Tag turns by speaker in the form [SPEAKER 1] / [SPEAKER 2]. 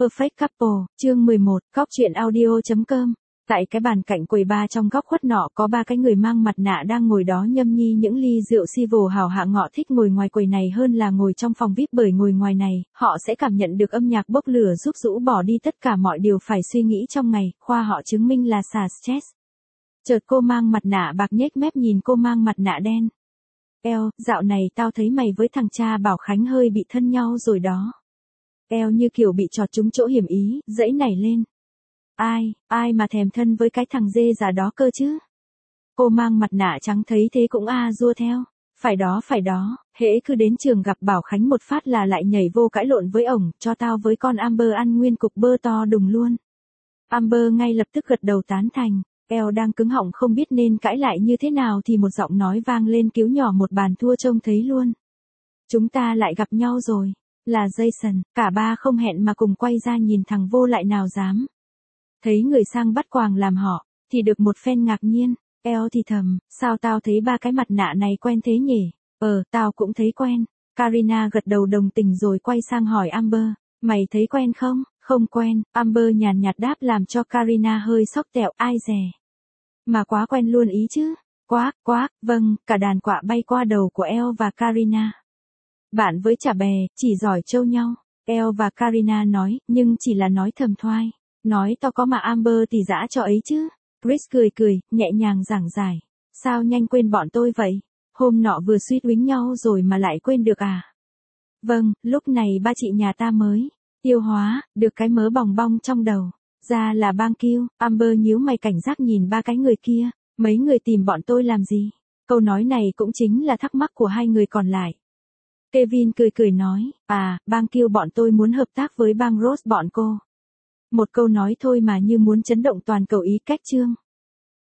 [SPEAKER 1] Perfect Couple, chương 11, góc truyện audio.com. Tại cái bàn cạnh quầy bar trong góc khuất nọ có ba cái người mang mặt nạ đang ngồi đó nhâm nhi những ly rượu si vồ hào hạng. Họ thích ngồi ngoài quầy này hơn là ngồi trong phòng VIP, bởi ngồi ngoài này, họ sẽ cảm nhận được âm nhạc bốc lửa giúp rũ bỏ đi tất cả mọi điều phải suy nghĩ trong ngày, khoa họ chứng minh là xả stress. Chợt cô mang mặt nạ bạc nhếch mép nhìn cô mang mặt nạ đen. Eo, dạo này tao thấy mày với thằng cha Bảo Khánh hơi bị thân nhau rồi đó. Eo như kiểu bị chọt trúng chỗ hiểm ý, dãy nảy lên. Ai mà thèm thân với cái thằng dê già đó cơ chứ? Cô mang mặt nạ trắng thấy thế cũng rua theo. Phải đó, hễ cứ đến trường gặp Bảo Khánh một phát là lại nhảy vô cãi lộn với ổng, cho tao với con Amber ăn nguyên cục bơ to đùng luôn. Amber ngay lập tức gật đầu tán thành. Eo đang cứng họng không biết nên cãi lại như thế nào thì một giọng nói vang lên cứu nhỏ một bàn thua trông thấy luôn. Chúng ta lại gặp nhau rồi. Là Jason, cả ba không hẹn mà cùng quay ra nhìn thằng vô lại nào dám. Thấy người sang bắt quàng làm họ, thì được một phen ngạc nhiên. Eo thì thầm, sao tao thấy ba cái mặt nạ này quen thế nhỉ? Tao cũng thấy quen. Karina gật đầu đồng tình rồi quay sang hỏi Amber, mày thấy quen không? Không quen, Amber nhàn nhạt đáp làm cho Karina hơi sốc tẹo, ai dè. Mà quá quen luôn ý chứ. Quá, vâng, cả đàn quạ bay qua đầu của Eo và Karina. Bạn với chả bè, chỉ giỏi trêu nhau. Eo và Karina nói, nhưng chỉ là nói thầm thoai. Nói to có mà Amber thì dã cho ấy chứ. Chris cười, nhẹ nhàng giảng giải. Sao nhanh quên bọn tôi vậy? Hôm nọ vừa suýt uýnh nhau rồi mà lại quên được à? Vâng, lúc này ba chị nhà ta mới tiêu hóa được cái mớ bòng bong trong đầu. Ra là bang kiêu. Amber nhíu mày cảnh giác nhìn ba cái người kia. Mấy người tìm bọn tôi làm gì? Câu nói này cũng chính là thắc mắc của hai người còn lại. Kevin cười nói, bang kêu bọn tôi muốn hợp tác với bang Rose bọn cô. Một câu nói thôi mà như muốn chấn động toàn cầu ý cách chương.